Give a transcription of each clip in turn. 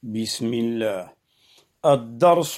بسم الله. الدرس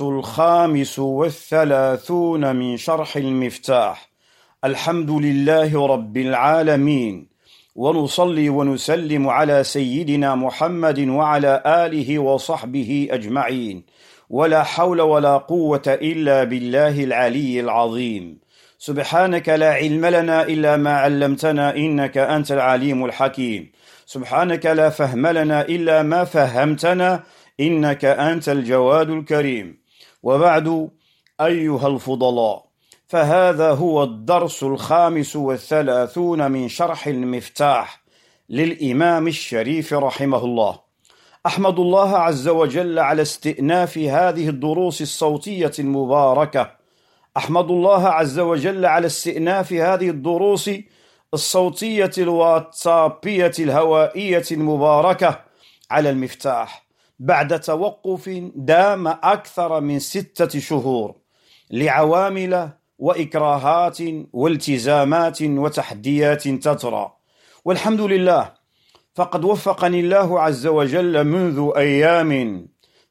35 من شرح المفتاح. الحمد لله رب العالمين، ونصلي ونسلم على سيدنا محمد وعلى آله وصحبه أجمعين، ولا حول ولا قوة إلا بالله العلي العظيم. سبحانك لا علم لنا إلا ما علمتنا إنك أنت العليم الحكيم. سبحانك لا فهم لنا إلا ما فهمتنا إنك أنت الجواد الكريم. وبعد، أيها الفضلاء، فهذا هو الدرس 35 من شرح المفتاح للإمام الشريف رحمه الله. أحمد الله عز وجل على استئناف هذه الدروس الصوتية المباركة. أحمد الله عز وجل على استئناف هذه الدروس الصوتية الواتسابية الهوائية المباركة على المفتاح بعد توقف دام أكثر من 6 شهور لعوامل وإكراهات والتزامات وتحديات تترى. والحمد لله، فقد وفقني الله عز وجل منذ أيام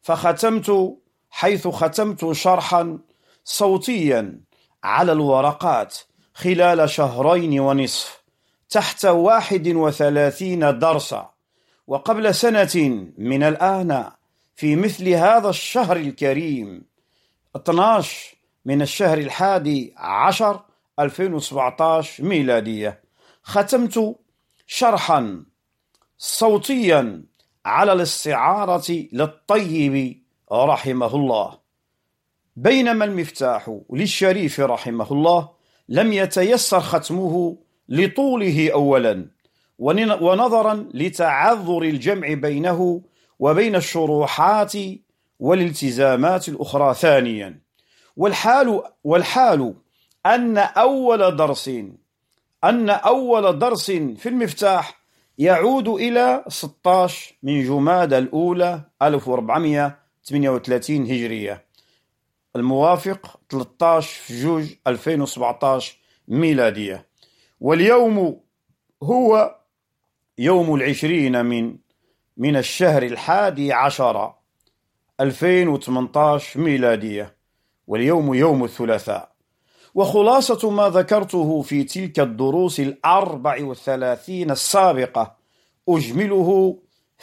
حيث ختمت شرحا صوتيا على الورقات خلال 2.5 شهر تحت 31 درسا. وقبل سنة من الآن في مثل هذا الشهر الكريم 12 من الشهر 11 2017 ميلادية ختمت شرحا صوتيا على الاستعارة للطيب رحمه الله، بينما المفتاح للشريف رحمه الله لم يتيسر ختمه لطوله أولا، ونظرا لتعذر الجمع بينه وبين الشروحات والالتزامات الأخرى ثانيا. والحال أن أول درس في المفتاح يعود إلى 16 من جمادى الأولى 1438 هجرية، الموافق 13 جوج 2017 ميلادية. واليوم هو يوم 20 من الشهر 11 2018 ميلادية، واليوم يوم الثلاثاء. وخلاصة ما ذكرته في تلك الدروس 34 السابقة أجمله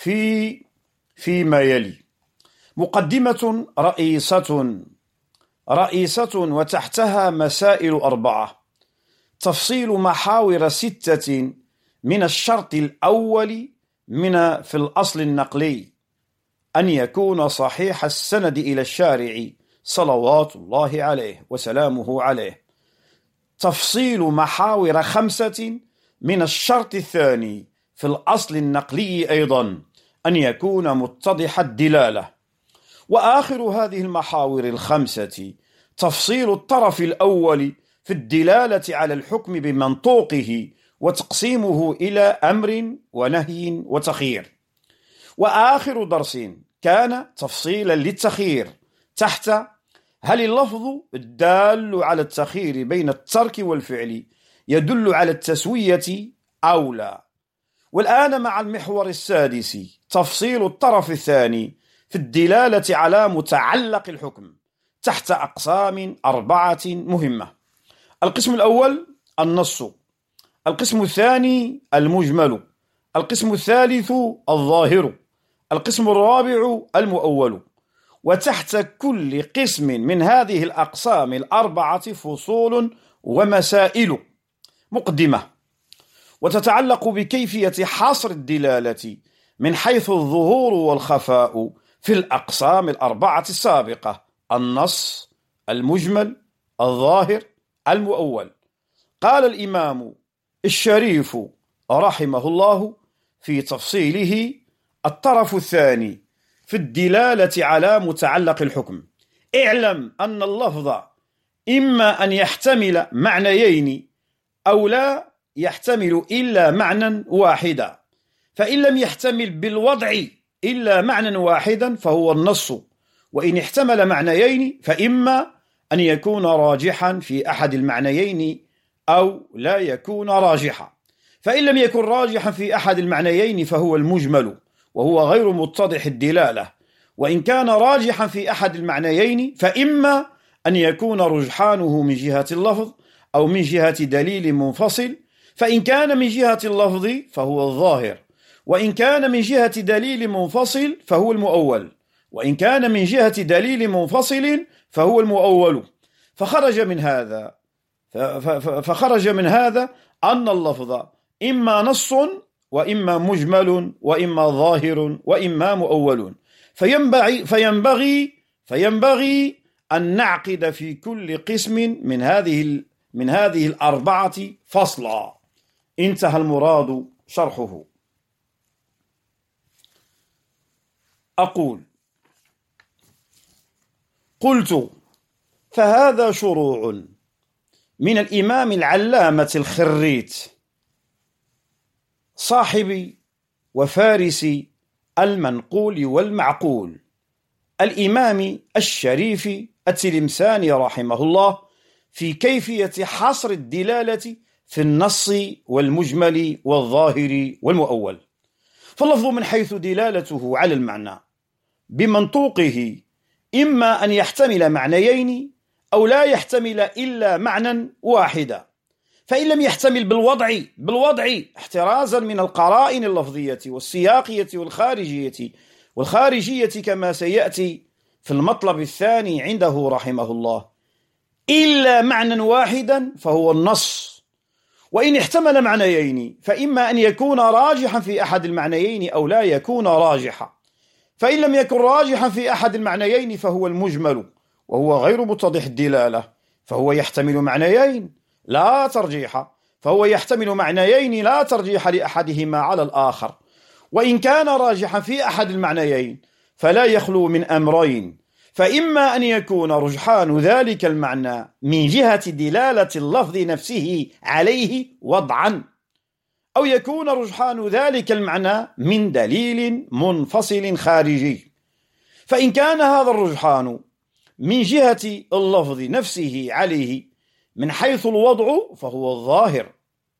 فيما يلي: مقدمة رئيسة وتحتها مسائل 4، تفصيل محاور 6 من الشرط الأول في الأصل النقلي، أن يكون صحيح السند إلى الشارع صلوات الله عليه وسلامه عليه. تفصيل محاور 5 من الشرط الثاني في الأصل النقلي أيضا، أن يكون متضح الدلالة. وآخر هذه المحاور 5 تفصيل الطرف الأول في الدلالة على الحكم بمنطوقه وتقسيمه إلى أمر ونهي وتخيير. وآخر درس كان تفصيلا للتخيير تحت: هل اللفظ الدال على التخيير بين الترك والفعل يدل على التسوية أو لا؟ والآن مع المحور 6 تفصيل الطرف الثاني في الدلالة على متعلق الحكم تحت أقسام 4 مهمة: القسم الأول النص، القسم الثاني المجمل، القسم الثالث الظاهر، القسم الرابع المؤول. وتحت كل قسم من هذه الأقسام 4 فصول ومسائل. مقدمة، وتتعلق بكيفية حصر الدلالة من حيث الظهور والخفاء في الأقسام 4 السابقة: النص، المجمل، الظاهر، المؤول. قال الإمام الشريف رحمه الله في تفصيله: الطرف الثاني في الدلالة على متعلق الحكم: اعلم أن اللفظ إما أن يحتمل معنيين أو لا يحتمل إلا معنى واحدا، فإن لم يحتمل بالوضع إلا معنى واحدا فهو النص، وإن احتمل معنيين فإما أن يكون راجحا في أحد المعنيين أو لا يكون راجحا. فإن لم يكن راجحا في أحد المعنيين فهو المجمل، وهو غير متضح الدلالة، وإن كان راجحا في أحد المعنيين فإما أن يكون رجحانه من جهة اللفظ أو من جهة دليل منفصل، فإن كان من جهة اللفظ فهو الظاهر، وإن كان من جهة دليل منفصل فهو المؤول، وإن كان من جهة دليل منفصل فهو المؤول. فخرج من هذا أن اللفظ إما نص وإما مجمل وإما ظاهر وإما مؤول. فينبغي أن نعقد في كل قسم من هذه الأربعة فصلا. انتهى المراد شرحه. أقول: قلت: فهذا شروع من الإمام العلامة الخريت صاحب وفارس المنقول والمعقول الإمام الشريف التلمساني رحمه الله في كيفية حصر الدلالة في النص والمجمل والظاهر والمؤول. فاللفظ من حيث دلالته على المعنى بمنطوقه إما أن يحتمل معنيين أو لا يحتمل إلا معنى واحدا، فإن لم يحتمل بالوضع احترازا من القرائن اللفظية والسياقية والخارجية كما سيأتي في المطلب الثاني عنده رحمه الله، إلا معنى واحدا فهو النص. وإن احتمل معنيين فإما أن يكون راجحا في أحد المعنيين أو لا يكون راجحا، فإن لم يكن راجحا في أحد المعنيين فهو المجمل وهو غير متضح الدلالة، فهو يحتمل معنيين لا ترجيح لأحدهما على الآخر. وإن كان راجحا في أحد المعنيين فلا يخلو من أمرين: فإما أن يكون رجحان ذلك المعنى من جهة دلالة اللفظ نفسه عليه وضعا، أو يكون رجحان ذلك المعنى من دليل منفصل خارجي. فإن كان هذا الرجحان من جهة اللفظ نفسه عليه من حيث الوضع فهو الظاهر،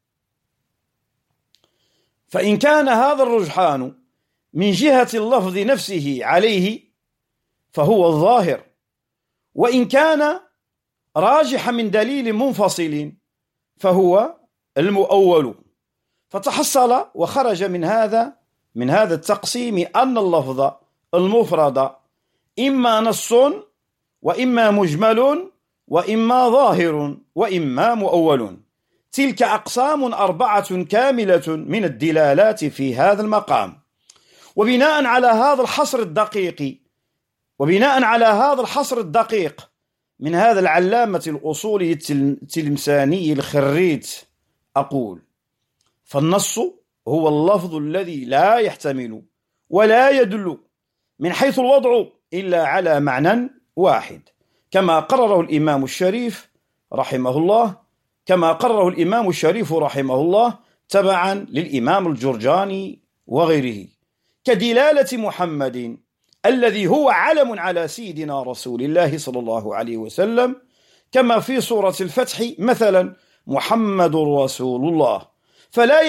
فإن كان هذا الرجحان من جهة اللفظ نفسه عليه فهو الظاهر، وإن كان راجحا من دليل منفصل فهو المؤول. فتحصل وخرج من هذا التقسيم أن اللفظ المفرد إما نص وإما مجمل وإما ظاهر وإما مؤول. تلك أقسام 4 كاملة من الدلالات في هذا المقام. وبناء على هذا الحصر الدقيق من هذا العلامة الأصولي التلمساني الخريت أقول: فالنص هو اللفظ الذي لا يحتمل ولا يدل من حيث الوضع إلا على معنى واحد، كما قرره الإمام الشريف رحمه الله تبعا للإمام الجرجاني وغيره، كدلالة محمد الذي هو علم على سيدنا رسول الله صلى الله عليه وسلم، كما في سورة الفتح مثلا: محمد رسول الله، فلا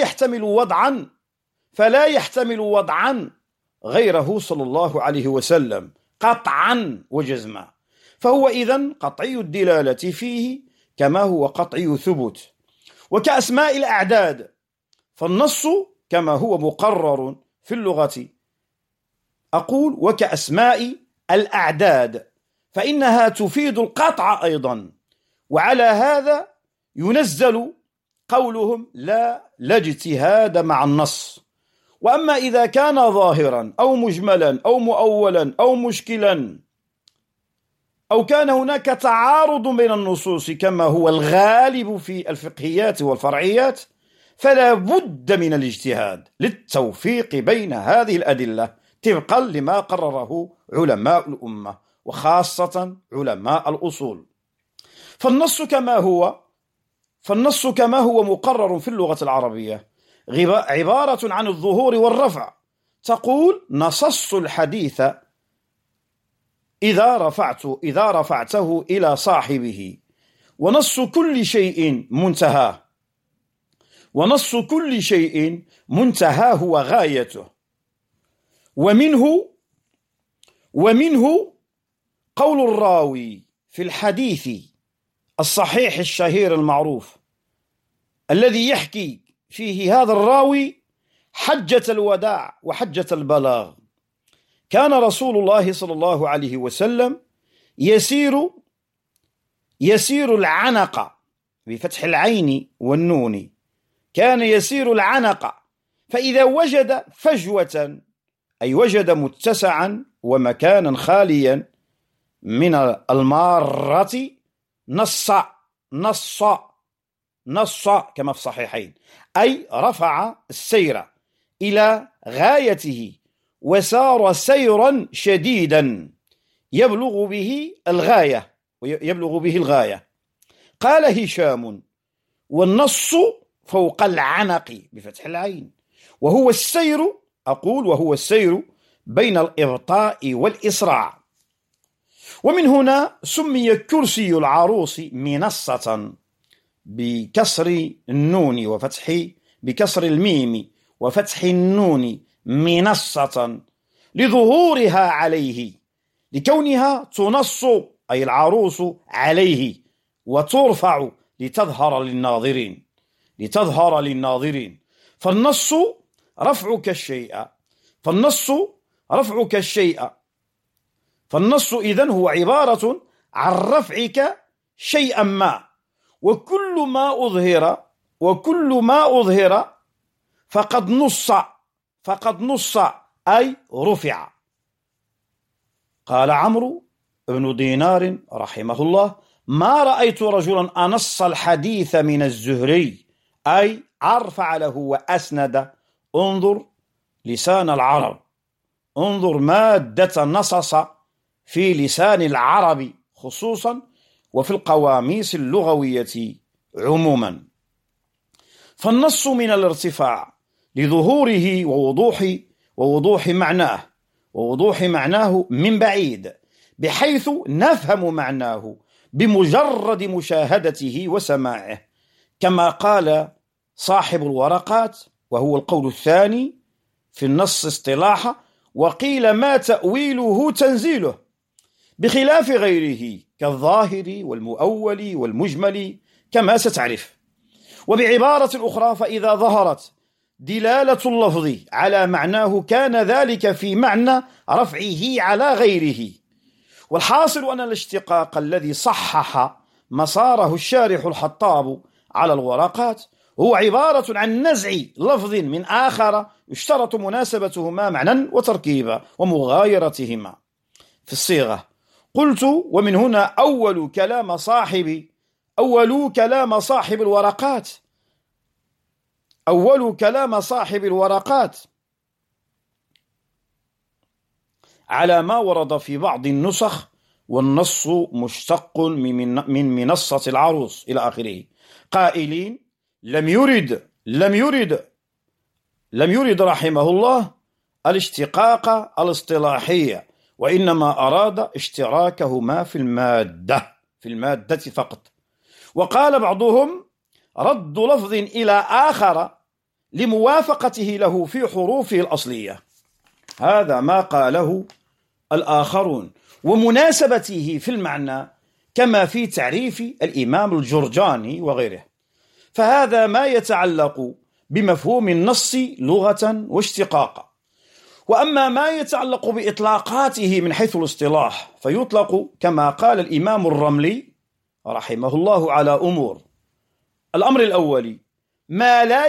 يحتمل وضعا غيره صلى الله عليه وسلم قطعا وجزما، فهو إذن قطعي الدلالة فيه كما هو قطعي ثبوت. وكأسماء الأعداد، فالنص كما هو مقرر في اللغة أقول وكأسماء الأعداد فإنها تفيد القطع أيضا، وعلى هذا ينزل قولهم لا اجتهاد مع النص. وأما إذا كان ظاهرا أو مجملا أو مؤولا أو مشكلا أو كان هناك تعارض بين النصوص كما هو الغالب في الفقهيات والفرعيات، فلا بد من الاجتهاد للتوفيق بين هذه الأدلة طبقا لما قرره علماء الأمة وخاصة علماء الأصول. فالنص كما هو مقرر في اللغة العربية عبارة عن الظهور والرفع. تقول: نصصت الحديث إذا رفعته إلى صاحبه، ونص كل شيء منتهاه وغايته، ومنه قول الراوي في الحديث الصحيح الشهير المعروف الذي يحكي فيه هذا الراوي حجة الوداع وحجة البلاغ. كان رسول الله صلى الله عليه وسلم يسير العنق بفتح العين والنون، كان يسير العنق، فإذا وجد فجوة أي وجد متسعا ومكانا خاليا من المارة نص كما في الصحيحين، أي رفع السير إلى غايته وسار سيرا شديدا يبلغ به الغاية. قال هشام: والنص فوق العنق بفتح العين، وهو السير بين الإبطاء والإسراع. ومن هنا سمي كرسي العروس منصة بكسر النون بكسر الميم وفتح النون منصة لظهورها عليه، لكونها تنص أي العروس عليه وترفع لتظهر للناظرين. فالنص رفعك فالنص إذن هو عبارة عن رفعك شيئا ما، وكل ما أظهر فقد نص أي رفع. قال عمرو بن دينار رحمه الله: ما رأيت رجلا أنص الحديث من الزهري، أي أرفع له وأسند. انظر لسان العرب، انظر مادة نصص في لسان العرب خصوصا وفي القواميس اللغوية عموما. فالنص من الارتفاع لظهوره ووضوح معناه من بعيد، بحيث نفهم معناه بمجرد مشاهدته وسماعه، كما قال صاحب الورقات، وهو القول الثاني في النص اصطلاحا، وقيل ما تأويله تنزيله، بخلاف غيره كالظاهر والمؤول والمجمل كما ستعرف. وبعبارة أخرى، فإذا ظهرت دلالة اللفظ على معناه كان ذلك في معنى رفعه على غيره. والحاصل أن الاشتقاق الذي صحح مساره الشارح الحطاب على الورقات هو عبارة عن نزع لفظ من آخر يشترط مناسبتهما معنى وتركيبا ومغايرتهما في الصيغة. قلت: ومن هنا أول كلام صاحب الورقات على ما ورد في بعض النسخ: والنص مشتق من منصة العروس إلى آخره، قائلين: لم يرد رحمه الله الاشتقاق الاصطلاحي، وإنما أراد اشتراكهما في المادة فقط. وقال بعضهم: رد لفظ إلى آخر لموافقته له في حروفه الأصلية. هذا ما قاله الآخرون، ومناسبته في المعنى كما في تعريف الإمام الجرجاني وغيره. فهذا ما يتعلق بمفهوم النص لغة واشتقاقا. وأما ما يتعلق بإطلاقاته من حيث الاصطلاح، فيطلق كما قال الإمام الرملي رحمه الله على أمور: الأمر الأول ما لا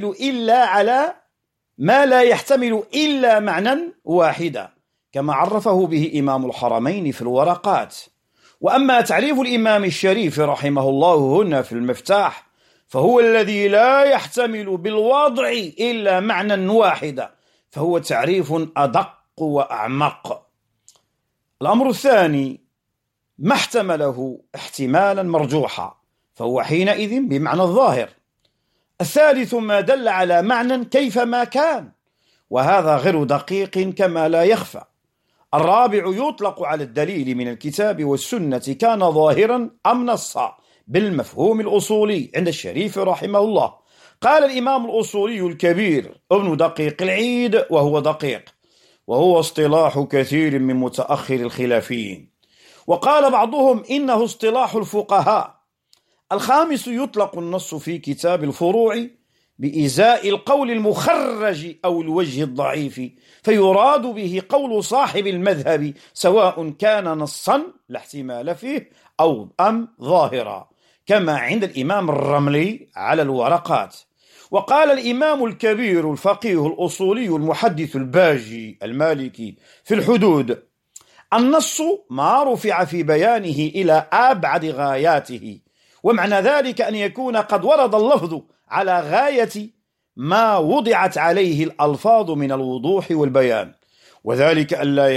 يحتمل إلا معنى واحدا، كما عرفه به إمام الحرمين في الورقات. وأما تعريف الإمام الشريف رحمه الله هنا في المفتاح، فهو الذي لا يحتمل بالوضع إلا معنى واحدا، فهو تعريف أدق وأعمق. الأمر الثاني ما احتمله احتمالا مرجوحا، فهو حينئذ بمعنى الظاهر. الثالث ما دل على معنى كيفما كان، وهذا غير دقيق كما لا يخفى. الرابع يطلق على الدليل من الكتاب والسنة كان ظاهرا أم نصا بالمفهوم الأصولي عند الشريف رحمه الله. قال الإمام الأصولي الكبير ابن دقيق العيد، وهو دقيق: وهو اصطلاح كثير من متأخر الخلافيين. وقال بعضهم إنه اصطلاح الفقهاء. الخامس، يطلق النص في كتاب الفروع بإزاء القول المخرج أو الوجه الضعيف، فيراد به قول صاحب المذهب سواء كان نصا لا احتمال فيه أو أم ظاهرا، كما عند الإمام الرملي على الورقات. وقال الإمام الكبير الفقيه الأصولي المحدث الباجي المالكي في الحدود: النص ما رفع في بيانه إلى أبعد غاياته، ومعنى ذلك أن يكون قد ورد اللفظ على غاية ما وضعت عليه الألفاظ من الوضوح والبيان، وذلك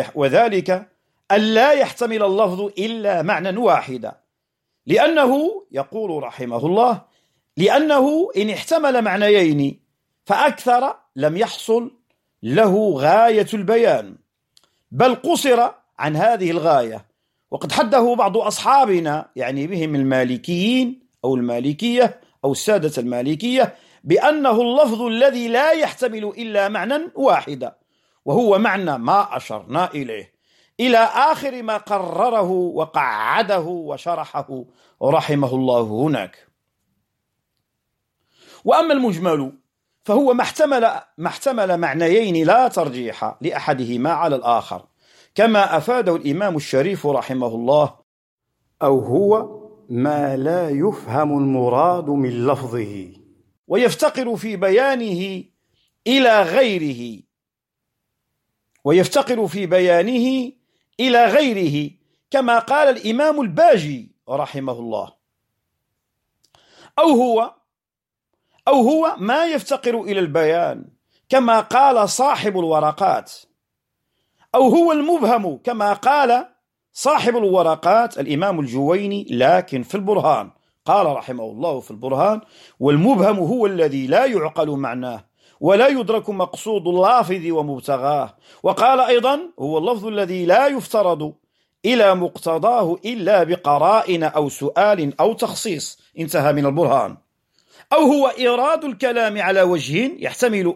ألا يحتمل اللفظ إلا معنى واحدا، لأنه يقول رحمه الله: لأنه إن احتمل معنيين فأكثر لم يحصل له غاية البيان، بل قصر عن هذه الغاية. وقد حده بعض أصحابنا، يعني بهم المالكيين أو المالكية أو السادة المالكية، بأنه اللفظ الذي لا يحتمل إلا معنى واحدا، وهو معنى ما أشرنا إليه، إلى آخر ما قرره وقعده وشرحه رحمه الله هناك. وأما المجمل فهو ما احتمل معنيين لا ترجيح لأحدهما على الآخر، كما أفاده الإمام الشريف رحمه الله: أو هو ما لا يفهم المراد من لفظه، ويفتقر في بيانه إلى غيره كما قال الإمام الباجي رحمه الله: أو هو ما يفتقر إلى البيان كما قال صاحب الورقات، أو هو المبهم كما قال صاحب الورقات الإمام الجويني، لكن في البرهان قال رحمه الله في البرهان: والمبهم هو الذي لا يعقل معناه ولا يدرك مقصود اللافظ ومبتغاه. وقال أيضا: هو اللفظ الذي لا يفترض إلى مقتضاه إلا بقرائن أو سؤال أو تخصيص. انتهى من البرهان. أو هو إيراد الكلام على وجه يحتمل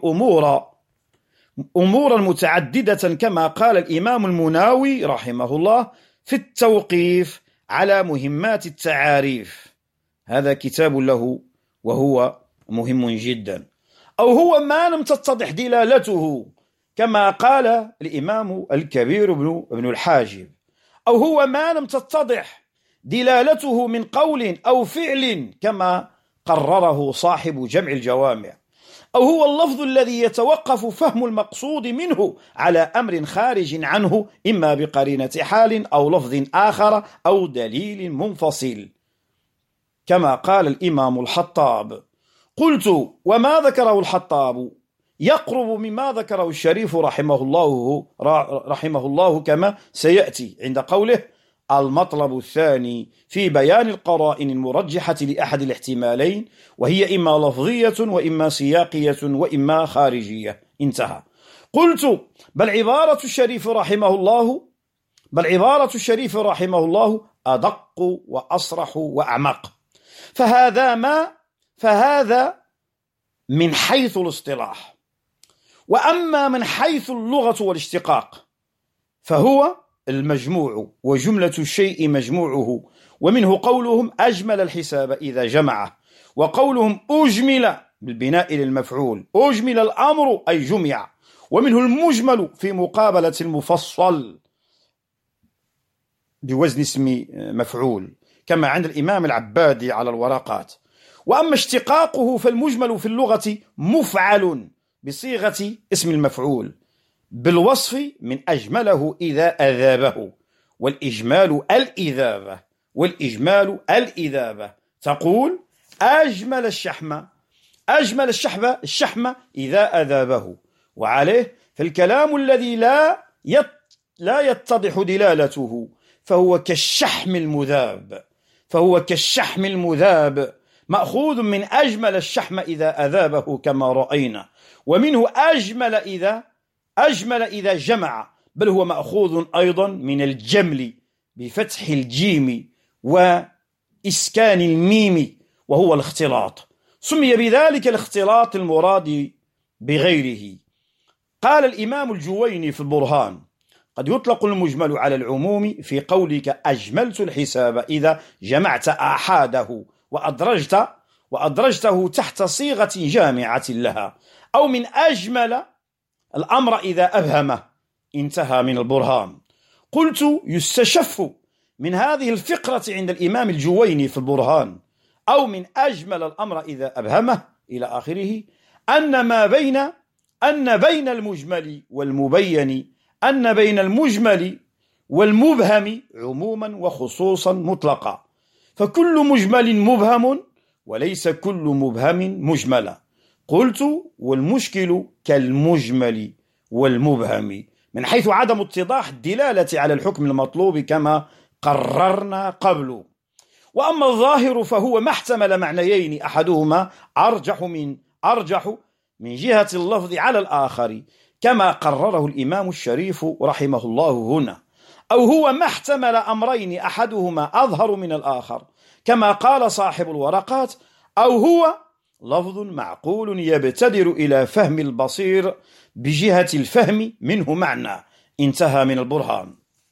أمورا متعددة، كما قال الإمام المناوي رحمه الله في التوقيف على مهمات التعاريف، هذا كتاب له وهو مهم جدا. أو هو ما لم تتضح دلالته، كما قال الإمام الكبير ابن الحاجب. أو هو ما لم تتضح دلالته من قول أو فعل، كما قرره صاحب جمع الجوامع. أو هو اللفظ الذي يتوقف فهم المقصود منه على أمر خارج عنه، إما بقرينة حال أو لفظ آخر أو دليل منفصل، كما قال الإمام الحطاب. قلت: وما ذكره الحطاب يقرب مما ذكره الشريف رحمه الله كما سيأتي عند قوله: المطلب الثاني في بيان القرائن المرجحة لأحد الاحتمالين، وهي إما لفظية وإما سياقية وإما خارجية. انتهى. قلت: بل عبارة الشريف رحمه الله أدق وأصرح وأعمق. فهذا من حيث الاصطلاح. وأما من حيث اللغة والاشتقاق فهو المجموع، وجملة الشيء مجموعه، ومنه قولهم أجمل الحساب إذا جمعه، وقولهم أجمل بالبناء للمفعول، أجمل الأمر أي جمع، ومنه المجمل في مقابلة المفصل بوزن اسم مفعول، كما عند الإمام العبادي على الورقات. وأما اشتقاقه فالمجمل في اللغة مفعل بصيغة اسم المفعول بالوصف من أجمله إذا أذابه، والإجمال الإذابة. تقول أجمل الشحم إذا أذابه. وعليه فالكلام الذي لا يتضح دلالته فهو كالشحم المذاب، مأخوذ من أجمل الشحم إذا أذابه كما رأينا، ومنه أجمل إذا جمع، بل هو مأخوذ أيضا من الجمل بفتح الجيم وإسكان الميم، وهو الاختلاط. سمي بذلك الاختلاط المراد بغيره. قال الإمام الجويني في البرهان: قد يطلق المجمل على العموم في قولك أجملت الحساب إذا جمعت آحاده وأدرجته تحت صيغة جامعة لها، أو من أجمل الأمر إذا أبهمه. انتهى من البرهان. قلت: يستشف من هذه الفقرة عند الإمام الجويني في البرهان أو من أجمل الأمر إذا أبهمه إلى آخره أن بين المجمل والمبين بين المجمل والمبهم عموما وخصوصا مطلقا، فكل مجمل مبهم وليس كل مبهم مجملا. قلت: والمشكل كالمجمل والمبهم من حيث عدم اتضاح الدلالة على الحكم المطلوب كما قررنا قبل. وأما الظاهر فهو ما احتمل معنيين أحدهما أرجح من جهة اللفظ على الآخر كما قرره الإمام الشريف رحمه الله هنا، أو هو ما احتمل أمرين أحدهما أظهر من الآخر كما قال صاحب الورقات، أو هو لفظ معقول يبتدر إلى فهم البصير بجهة الفهم منه معنى. انتهى من البرهان.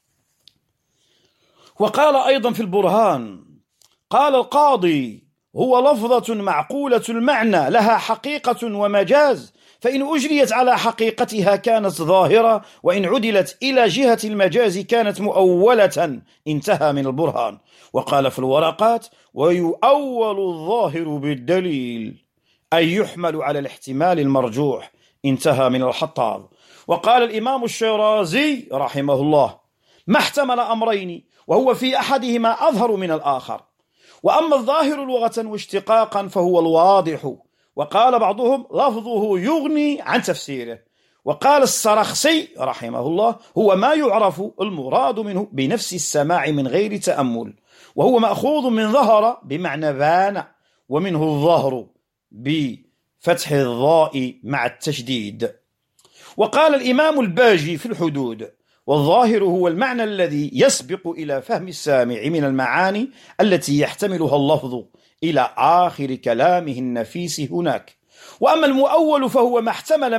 وقال أيضا في البرهان: قال القاضي: هو لفظة معقولة المعنى لها حقيقة ومجاز، فإن أجريت على حقيقتها كانت ظاهرة، وإن عدلت إلى جهة المجاز كانت مؤولة. انتهى من البرهان. وقال في الورقات: ويؤول الظاهر بالدليل، أي يحمل على الاحتمال المرجوح. انتهى من الحطاب. وقال الإمام الشيرازي رحمه الله: ما احتمل أمرين وهو في أحدهما أظهر من الآخر، وأما الظاهر لغة واشتقاقا فهو الواضح. وقال بعضهم: لفظه يغني عن تفسيره. وقال السرخسي رحمه الله: هو ما يعرف المراد منه بنفس السماع من غير تأمل، وهو مأخوذ من ظهر بمعنى بان، ومنه الظهر بفتح الضاء مع التشديد. وقال الإمام الباجي في الحدود: والظاهر هو المعنى الذي يسبق إلى فهم السامع من المعاني التي يحتملها اللفظ إلى آخر كلامه النفيس هناك. وأما المؤول فهو ما احتمل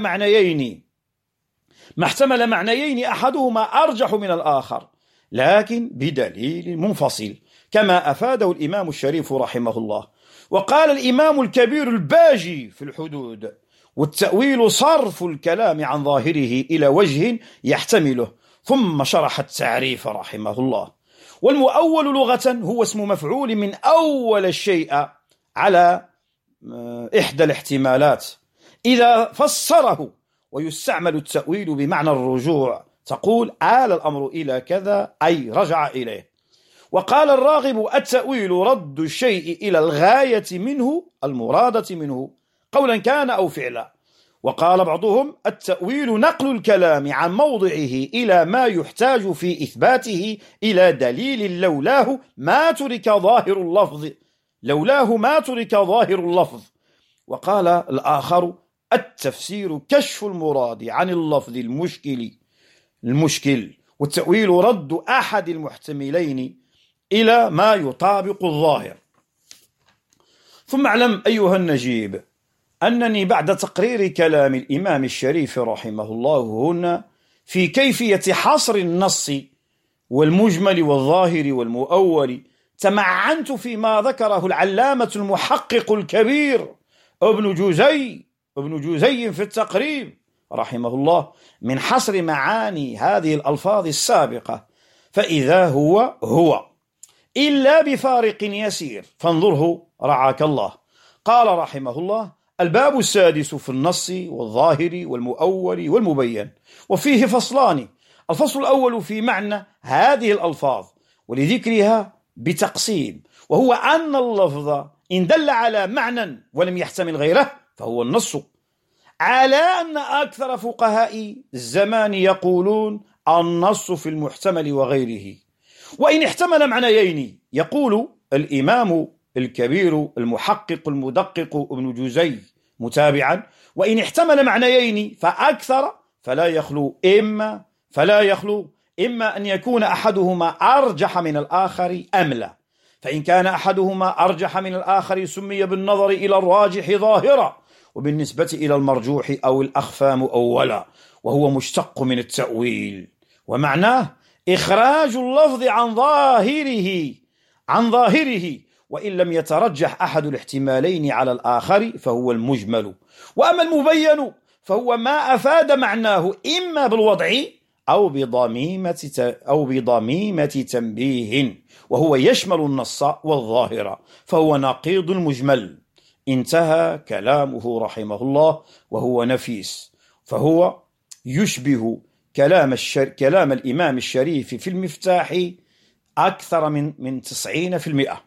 معنيين أحدهما أرجح من الآخر لكن بدليل منفصل، كما أفاده الإمام الشريف رحمه الله. وقال الإمام الكبير الباجي في الحدود: والتأويل صرف الكلام عن ظاهره إلى وجه يحتمله. ثم شرح التعريف رحمه الله: والمؤول لغة هو اسم مفعول من أول الشيء على إحدى الاحتمالات إذا فسره، ويستعمل التأويل بمعنى الرجوع، تقول آل الأمر إلى كذا أي رجع إليه. وقال الراغب: التأويل رد الشيء إلى الغاية منه المرادة منه قولا كان أو فعلا. وقال بعضهم: التأويل نقل الكلام عن موضعه إلى ما يحتاج في إثباته إلى دليل لولاه ما ترك ظاهر اللفظ. وقال الآخر: التفسير كشف المراد عن اللفظ المشكل، والتأويل رد أحد المحتملين إلى ما يطابق الظاهر. ثم اعلم أيها النجيب أنني بعد تقرير كلام الإمام الشريف رحمه الله هنا في كيفية حصر النص والمجمل والظاهر والمؤول تمعنت فيما ذكره العلامة المحقق الكبير ابن جوزي في التقريب رحمه الله من حصر معاني هذه الألفاظ السابقة، فإذا هو إلا بفارق يسير، فانظره رعاك الله. قال رحمه الله: الباب السادس في النص والظاهر والمؤول والمبين، وفيه فصلان. الفصل الأول في معنى هذه الألفاظ ولذكرها بتقسيم، وهو أن اللفظ إن دل على معنى ولم يحتمل غيره فهو النص، على أن أكثر فقهاء الزمان يقولون النص في المحتمل وغيره. وإن احتمل معنيين يقول الإمام الكبير المحقق المدقق ابن جوزي متابعا: وإن احتمل معنيين فأكثر فلا يخلو إما أن يكون أحدهما أرجح من الآخر أم لا، فإن كان أحدهما أرجح من الآخر سمي بالنظر إلى الراجح ظاهرا، وبالنسبة إلى المرجوح أو الأخفى مؤولا. وهو مشتق من التأويل، ومعناه إخراج اللفظ عن ظاهره وإن لم يترجح أحد الاحتمالين على الآخر فهو المجمل. وأما المبين فهو ما أفاد معناه إما بالوضع أو بضميمة تنبيه، وهو يشمل النص والظاهر، فهو نقيض المجمل. انتهى كلامه رحمه الله، وهو نفيس، فهو يشبه كلام الإمام الشريف في المفتاح أكثر من 90%.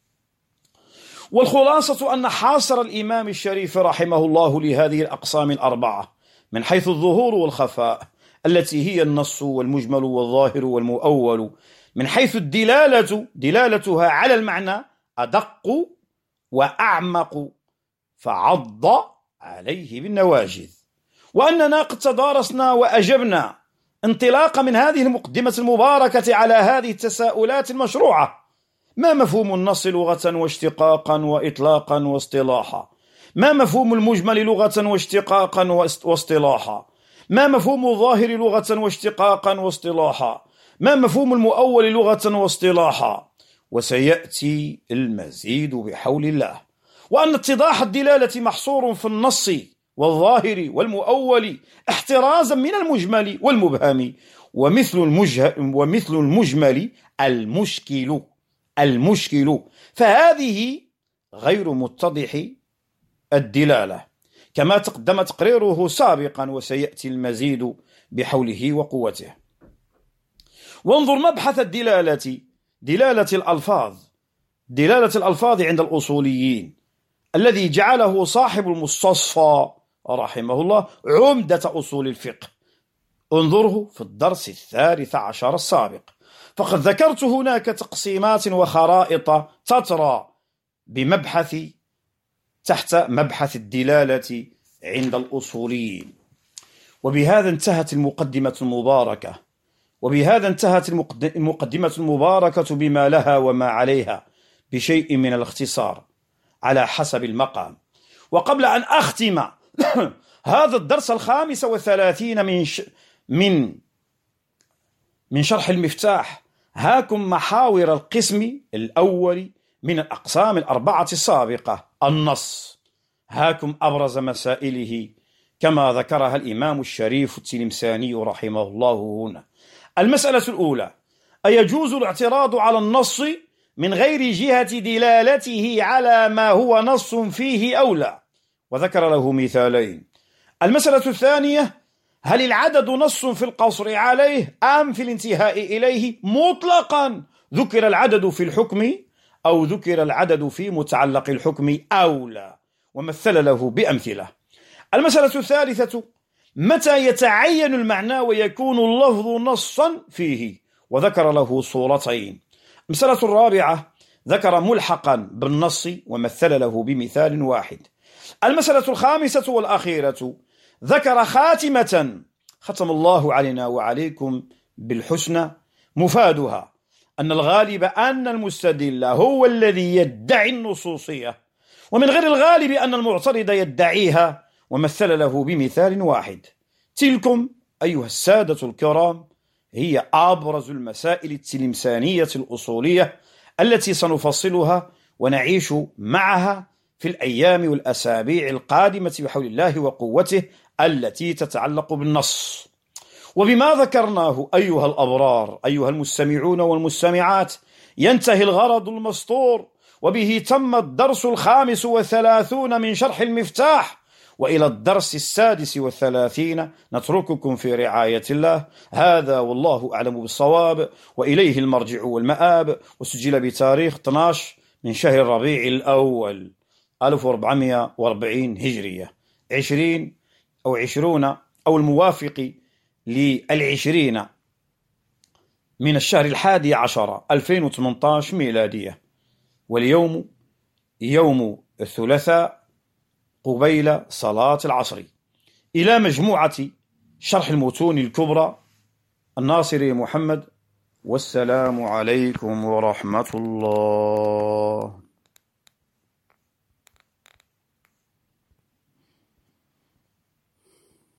والخلاصة أن حاصر الإمام الشريف رحمه الله لهذه الأقسام الأربعة من حيث الظهور والخفاء، التي هي النص والمجمل والظاهر والمؤول، من حيث دلالتها على المعنى أدق وأعمق، فعض عليه بالنواجذ. وأننا قد تدارسنا وأجبنا انطلاقا من هذه المقدمة المباركة على هذه التساؤلات المشروعة: ما مفهوم النص لغة واشتقاقا وإطلاقا واصطلاحا؟ ما مفهوم المجمل لغة واشتقاقا واصطلاحا؟ ما مفهوم الظاهر لغة واشتقاقا واصطلاحا؟ ما مفهوم المؤول لغة واصطلاحا؟ وسيأتي المزيد بحول الله. وأن اتضاح الدلالة محصور في النص والظاهر والمؤول احترازا من المجمل والمبهم، ومثل المجمل المشكل، فهذه غير متضح الدلالة كما تقدم تقريره سابقا، وسيأتي المزيد بحوله وقوته. وانظر مبحث دلالة الألفاظ عند الأصوليين الذي جعله صاحب المستصفى رحمه الله عمدة أصول الفقه. انظره في الدرس 13 السابق، فقد ذكرت هناك تقسيمات وخرائط تترى تحت مبحث الدلالة عند الأصوليين. وبهذا انتهت المقدمة المباركة بما لها وما عليها بشيء من الاختصار على حسب المقام. وقبل أن أختم هذا الدرس 35 من شرح المفتاح، هاكم محاور القسم الأول من الأقسام الأربعة السابقة: النص. هاكم أبرز مسائله كما ذكرها الإمام الشريف التلمساني رحمه الله هنا. المسألة الأولى: أيجوز الاعتراض على النص من غير جهة دلالته على ما هو نص فيه أو لا؟ وذكر له مثالين. المسألة الثانية: هل العدد نص في القصر عليه أم في الانتهاء إليه مطلقا؟ ذكر العدد في الحكم أو ذكر العدد في متعلق الحكم أو لا؟ ومثل له بأمثلة. المسألة الثالثة: متى يتعين المعنى ويكون اللفظ نصا فيه؟ وذكر له صورتين. المسألة الرابعة: ذكر ملحقا بالنص ومثل له بمثال واحد. المسألة الخامسة والأخيرة: ذكر خاتمة ختم الله علينا وعليكم بالحسنى، مفادها أن الغالب أن المستدل هو الذي يدعي النصوصية، ومن غير الغالب أن المعترض يدعيها، ومثل له بمثال واحد. تلكم أيها السادة الكرام هي أبرز المسائل التلمسانية الأصولية التي سنفصلها ونعيش معها في الأيام والأسابيع القادمة بحول الله وقوته التي تتعلق بالنص. وبما ذكرناه أيها الأبرار أيها المستمعون والمستمعات ينتهي الغرض المسطور، وبه تم الدرس 35 من شرح المفتاح، وإلى الدرس 36 نترككم في رعاية الله. هذا والله أعلم بالصواب، وإليه المرجع والمآب. وسجل بتاريخ 12 من شهر ربيع الأول 1440 هجرية، 20 أو الموافق ل20 من الشهر 11 2018 ميلادية. واليوم يوم الثلاثاء قبيل صلاة العصر. إلى مجموعة شرح المتون الكبرى، الناصري محمد، والسلام عليكم ورحمة الله.